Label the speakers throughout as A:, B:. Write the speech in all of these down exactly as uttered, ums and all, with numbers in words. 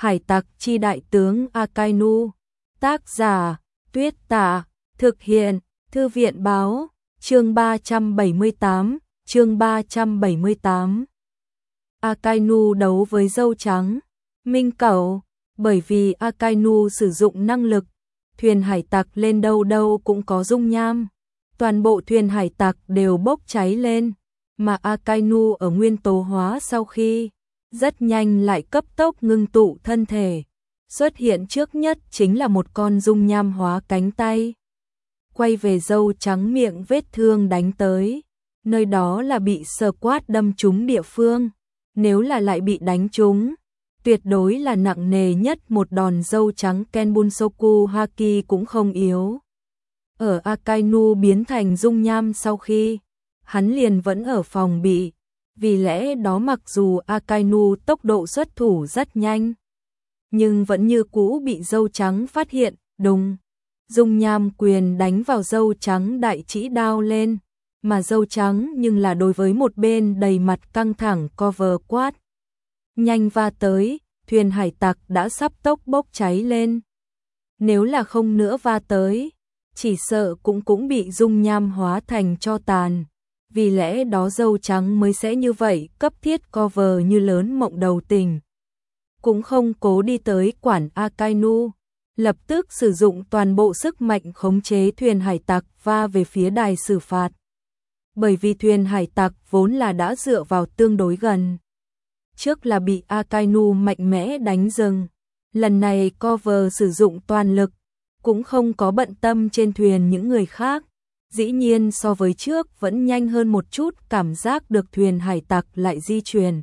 A: Hải tặc chi đại tướng Akainu. Tác giả Tuyết Tả. Thực hiện Thư viện Báo. Chương ba trăm bảy mươi tám. Chương ba trăm bảy mươi tám. Akainu đấu với dâu trắng. Minh Cẩu. Bởi vì Akainu sử dụng năng lực, thuyền hải tặc lên đâu đâu cũng có dung nham. Toàn bộ thuyền hải tặc đều bốc cháy lên, mà Akainu ở nguyên tố hóa sau khi rất nhanh lại cấp tốc ngưng tụ thân thể. Xuất hiện trước nhất chính là một con dung nham hóa cánh tay. Quay về dâu trắng miệng vết thương đánh tới. Nơi đó là bị sờ quát đâm trúng địa phương. Nếu là lại bị đánh trúng, tuyệt đối là nặng nề nhất. Một đòn dâu trắng Kenbunsoku Haki cũng không yếu. Ở Akainu biến thành dung nham sau khi, hắn liền vẫn ở phòng bị. Vì lẽ đó mặc dù Akainu tốc độ xuất thủ rất nhanh, nhưng vẫn như cũ bị dâu trắng phát hiện. Đùng, dung nham quyền đánh vào dâu trắng đại chỉ đao lên, mà dâu trắng nhưng là đối với một bên đầy mặt căng thẳng cover quát. Nhanh va tới, thuyền hải tặc đã sắp tốc bốc cháy lên. Nếu là không nữa va tới, chỉ sợ cũng cũng bị dung nham hóa thành tro tàn. Vì lẽ đó dâu trắng mới sẽ như vậy, cấp thiết cover như lớn mộng đầu tình. Cũng không cố đi tới quản Akainu, lập tức sử dụng toàn bộ sức mạnh khống chế thuyền hải tặc va về phía đài xử phạt. Bởi vì thuyền hải tặc vốn là đã dựa vào tương đối gần. Trước là bị Akainu mạnh mẽ đánh dừng, lần này cover sử dụng toàn lực, cũng không có bận tâm trên thuyền những người khác. Dĩ nhiên so với trước vẫn nhanh hơn một chút, cảm giác được thuyền hải tặc lại di chuyển.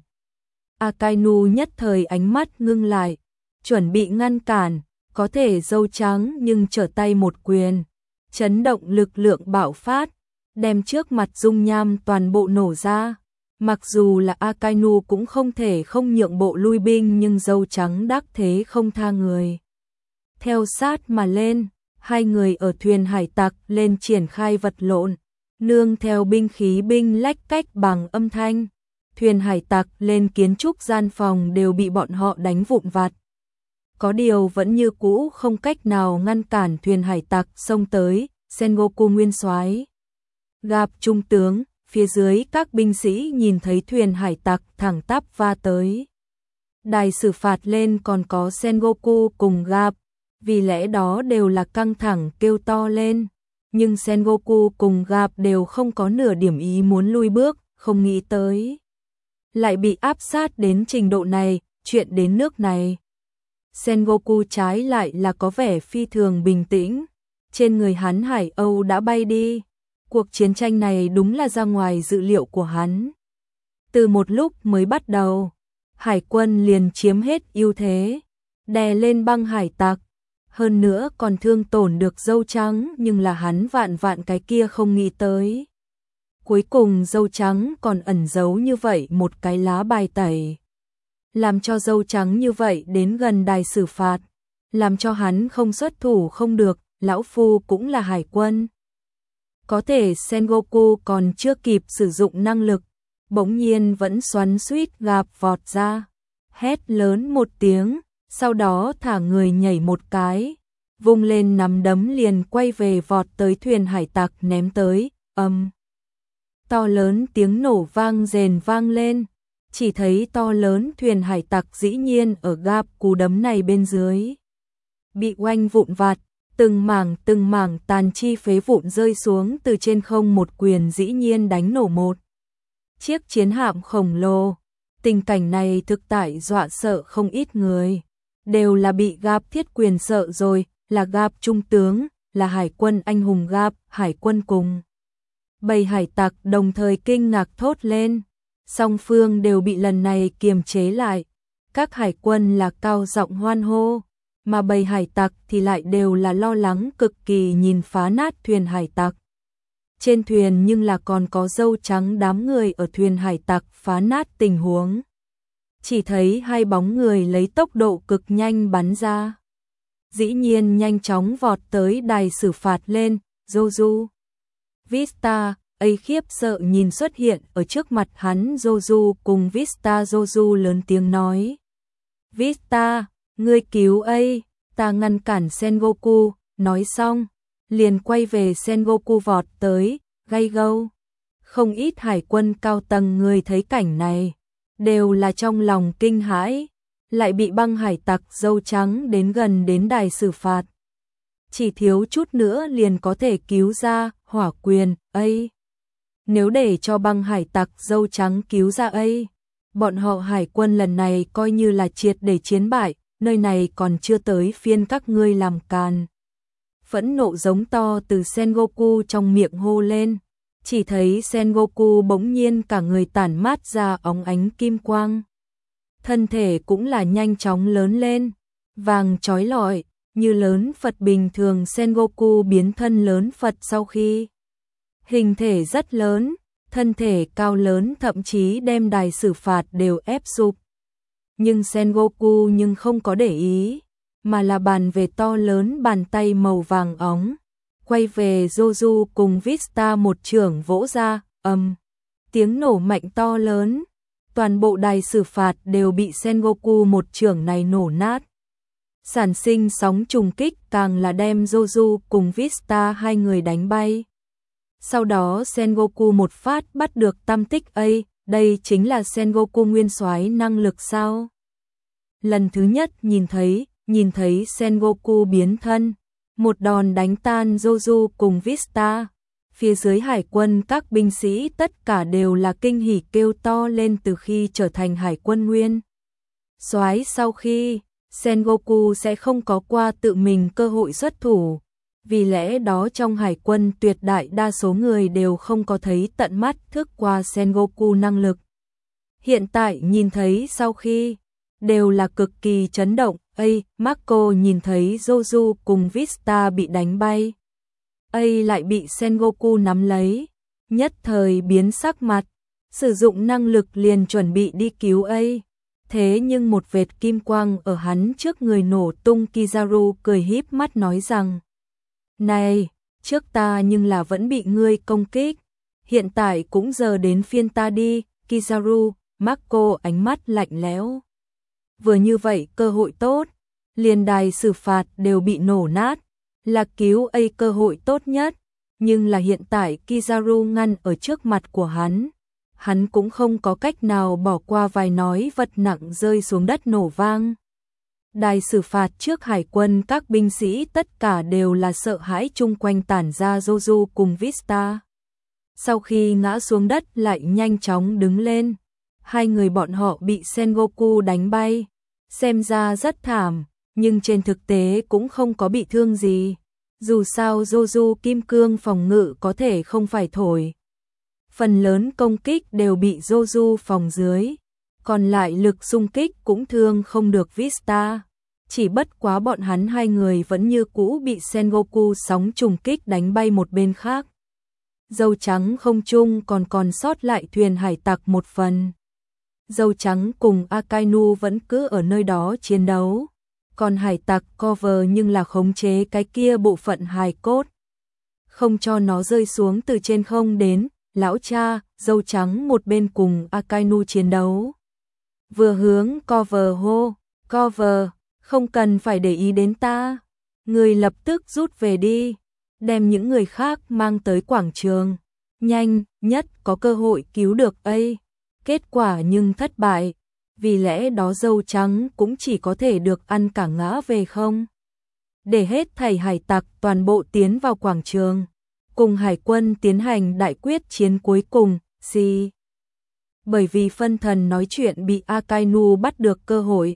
A: Akainu nhất thời ánh mắt ngưng lại, chuẩn bị ngăn cản, có thể dâu trắng nhưng trở tay một quyền. Chấn động lực lượng bạo phát, đem trước mặt dung nham toàn bộ nổ ra. Mặc dù là Akainu cũng không thể không nhượng bộ lui binh, nhưng dâu trắng đắc thế không tha người. Theo sát mà lên, hai người ở thuyền hải tặc lên triển khai vật lộn, nương theo binh khí binh lách cách bằng âm thanh. Thuyền hải tặc lên kiến trúc gian phòng đều bị bọn họ đánh vụn vặt. Có điều vẫn như cũ không cách nào ngăn cản thuyền hải tặc xông tới. Sengoku nguyên soái, gặp trung tướng, phía dưới các binh sĩ nhìn thấy thuyền hải tặc thẳng tắp va tới. Đài xử phạt lên còn có Sengoku cùng gặp, vì lẽ đó đều là căng thẳng kêu to lên. Nhưng Sengoku cùng gặp đều không có nửa điểm ý muốn lui bước, không nghĩ tới lại bị áp sát đến trình độ này, chuyện đến nước này. Sengoku trái lại là có vẻ phi thường bình tĩnh, trên người hắn Hải Âu đã bay đi. Cuộc chiến tranh này đúng là ra ngoài dự liệu của hắn. Từ một lúc mới bắt đầu, hải quân liền chiếm hết ưu thế, đè lên băng hải tặc, hơn nữa còn thương tổn được dâu trắng, nhưng là hắn vạn vạn cái kia không nghĩ tới. Cuối cùng dâu trắng còn ẩn giấu như vậy một cái lá bài tẩy, làm cho dâu trắng như vậy đến gần đài xử phạt, làm cho hắn không xuất thủ không được. Lão phu cũng là hải quân. Có thể Sengoku còn chưa kịp sử dụng năng lực, bỗng nhiên vẫn xoắn xuýt gặp vọt ra, hét lớn một tiếng, sau đó thả người nhảy một cái, vung lên nắm đấm liền quay về vọt tới thuyền hải tặc ném tới. Âm, to lớn tiếng nổ vang rền vang lên, chỉ thấy to lớn thuyền hải tặc dĩ nhiên ở gap cú đấm này bên dưới bị oanh vụn vặt. Từng mảng từng mảng tàn chi phế vụn rơi xuống từ trên không, một quyền dĩ nhiên đánh nổ một chiếc chiến hạm khổng lồ. Tình cảnh này thực tại dọa sợ không ít người, đều là bị gặp thiết quyền sợ rồi, là gặp trung tướng, là hải quân anh hùng gặp, hải quân cùng bầy hải tặc đồng thời kinh ngạc thốt lên. Song phương đều bị lần này kiềm chế lại, các hải quân là cao giọng hoan hô, mà bầy hải tặc thì lại đều là lo lắng cực kỳ nhìn phá nát thuyền hải tặc. Trên thuyền nhưng là còn có dâu trắng đám người ở thuyền hải tặc phá nát tình huống. Chỉ thấy hai bóng người lấy tốc độ cực nhanh bắn ra. Dĩ nhiên nhanh chóng vọt tới đài xử phạt lên. Joju, Vista, ấy khiếp sợ nhìn xuất hiện ở trước mặt hắn. Joju cùng Vista. Joju lớn tiếng nói: Vista, Ngươi cứu ấy, ta ngăn cản Sengoku, nói xong, liền quay về Sengoku vọt tới, gay gâu. Không ít hải quân cao tầng người thấy cảnh này, đều là trong lòng kinh hãi, lại bị băng hải tặc dâu trắng đến gần đến đài xử phạt. Chỉ thiếu chút nữa liền có thể cứu ra Hỏa Quyền ấy. Nếu để cho băng hải tặc dâu trắng cứu ra ấy, bọn họ hải quân lần này coi như là triệt để chiến bại, nơi này còn chưa tới phiên các ngươi làm càn. Phẫn nộ giống to từ Sengoku trong miệng hô lên, chỉ thấy Sengoku bỗng nhiên cả người tản mát ra óng ánh kim quang. Thân thể cũng là nhanh chóng lớn lên, vàng chói lọi, như lớn Phật bình thường. Sengoku biến thân lớn Phật sau khi hình thể rất lớn, thân thể cao lớn thậm chí đem đài xử phạt đều ép sụp. Nhưng Sengoku nhưng không có để ý, mà là bàn về to lớn bàn tay màu vàng óng, quay về Joju cùng Vista một chưởng vỗ ra, ầm, tiếng nổ mạnh to lớn, toàn bộ đài xử phạt đều bị Sengoku một chưởng này nổ nát. Sản sinh sóng trùng kích càng là đem Joju cùng Vista hai người đánh bay. Sau đó Sengoku một phát bắt được tam tích ấy, đây chính là Sengoku nguyên soái năng lực sao? Lần thứ nhất nhìn thấy, nhìn thấy Sengoku biến thân, một đòn đánh tan Joju cùng Vista. Phía dưới hải quân các binh sĩ tất cả đều là kinh hỉ kêu to lên từ khi trở thành hải quân nguyên soái sau khi, Sengoku sẽ không có qua tự mình cơ hội xuất thủ. Vì lẽ đó trong hải quân tuyệt đại đa số người đều không có thấy tận mắt thức qua Sengoku năng lực. Hiện tại nhìn thấy sau khi, đều là cực kỳ chấn động. Ây, Marco nhìn thấy Joju cùng Vista bị đánh bay. Ây lại bị Sengoku nắm lấy, nhất thời biến sắc mặt, sử dụng năng lực liền chuẩn bị đi cứu Ây. Thế nhưng một vệt kim quang ở hắn trước người nổ tung. Kizaru cười híp mắt nói rằng, này, trước ta nhưng là vẫn bị ngươi công kích, hiện tại cũng giờ đến phiên ta đi. Kizaru, Marco ánh mắt lạnh lẽo. Vừa như vậy cơ hội tốt, liền đài xử phạt đều bị nổ nát, là cứu A cơ hội tốt nhất, nhưng là hiện tại Kizaru ngăn ở trước mặt của hắn. Hắn cũng không có cách nào bỏ qua vài nói vật nặng rơi xuống đất nổ vang. Đài xử phạt trước hải quân các binh sĩ tất cả đều là sợ hãi, chung quanh tản ra Joju cùng Vista. Sau khi ngã xuống đất lại nhanh chóng đứng lên. Hai người bọn họ bị Sengoku đánh bay, xem ra rất thảm, nhưng trên thực tế cũng không có bị thương gì. Dù sao Joju kim cương phòng ngự có thể không phải thổi. Phần lớn công kích đều bị Joju phòng dưới, còn lại lực xung kích cũng thương không được Vista. Chỉ bất quá bọn hắn hai người vẫn như cũ bị Sengoku sóng trùng kích đánh bay một bên khác. Dâu trắng không trung còn còn sót lại thuyền hải tặc một phần. Dâu trắng cùng Akainu vẫn cứ ở nơi đó chiến đấu, còn hải tặc cover nhưng là khống chế cái kia bộ phận hài cốt, không cho nó rơi xuống từ trên không đến. Lão cha, dâu trắng một bên cùng Akainu chiến đấu, vừa hướng cover hô, cover, không cần phải để ý đến ta, người lập tức rút về đi, đem những người khác mang tới quảng trường, nhanh nhất có cơ hội cứu được A. Kết quả nhưng thất bại, vì lẽ đó dâu trắng cũng chỉ có thể được ăn cả ngã về không. Để hết thảy hải tặc toàn bộ tiến vào quảng trường, cùng hải quân tiến hành đại quyết chiến cuối cùng. Gì? Bởi vì phân thần nói chuyện bị Akainu bắt được cơ hội,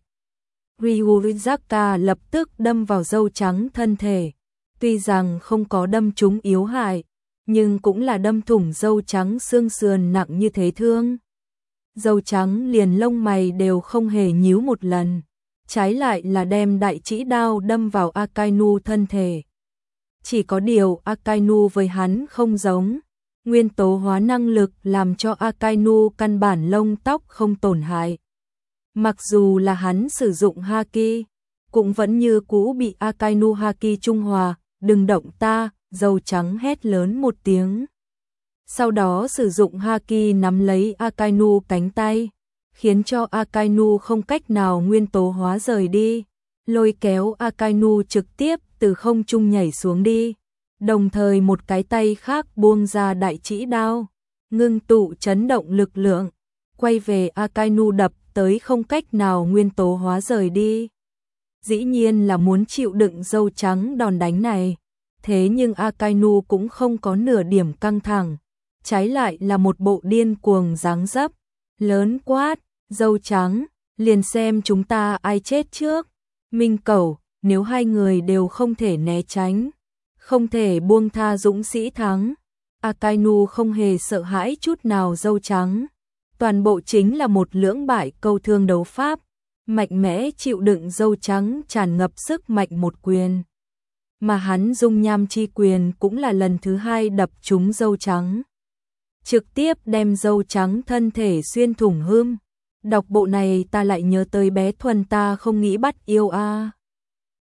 A: Ryuzaka lập tức đâm vào dâu trắng thân thể. Tuy rằng không có đâm trúng yếu hại, nhưng cũng là đâm thủng dâu trắng xương sườn nặng như thế thương. Dâu trắng liền lông mày đều không hề nhíu một lần, trái lại là đem đại chỉ đao đâm vào Akainu thân thể. Chỉ có điều Akainu với hắn không giống, nguyên tố hóa năng lực làm cho Akainu căn bản lông tóc không tổn hại. Mặc dù là hắn sử dụng Haki, cũng vẫn như cũ bị Akainu Haki trung hòa. Đừng động ta, dâu trắng hét lớn một tiếng. Sau đó sử dụng Haki nắm lấy Akainu cánh tay, khiến cho Akainu không cách nào nguyên tố hóa rời đi. lôi kéo Akainu trực tiếp từ không trung nhảy xuống đi, đồng thời một cái tay khác buông ra đại chỉ đao, ngưng tụ chấn động lực lượng, quay về Akainu đập tới không cách nào nguyên tố hóa rời đi. Dĩ nhiên là muốn chịu đựng dâu trắng đòn đánh này, thế nhưng Akainu cũng không có nửa điểm căng thẳng, trái lại là một bộ điên cuồng dáng dấp, lớn quát, dâu trắng, liền xem chúng ta ai chết trước. Minh Cẩu, nếu hai người đều không thể né tránh, không thể buông tha dũng sĩ thắng. Akainu không hề sợ hãi chút nào dâu trắng, toàn bộ chính là một lưỡng bại câu thương đấu pháp, mạnh mẽ chịu đựng dâu trắng tràn ngập sức mạnh một quyền. Mà hắn dung nham chi quyền cũng là lần thứ hai đập trúng dâu trắng, trực tiếp đem dâu trắng thân thể xuyên thủng hươm. Đọc bộ này ta lại nhớ tới bé Thuần ta không nghĩ bắt yêu a.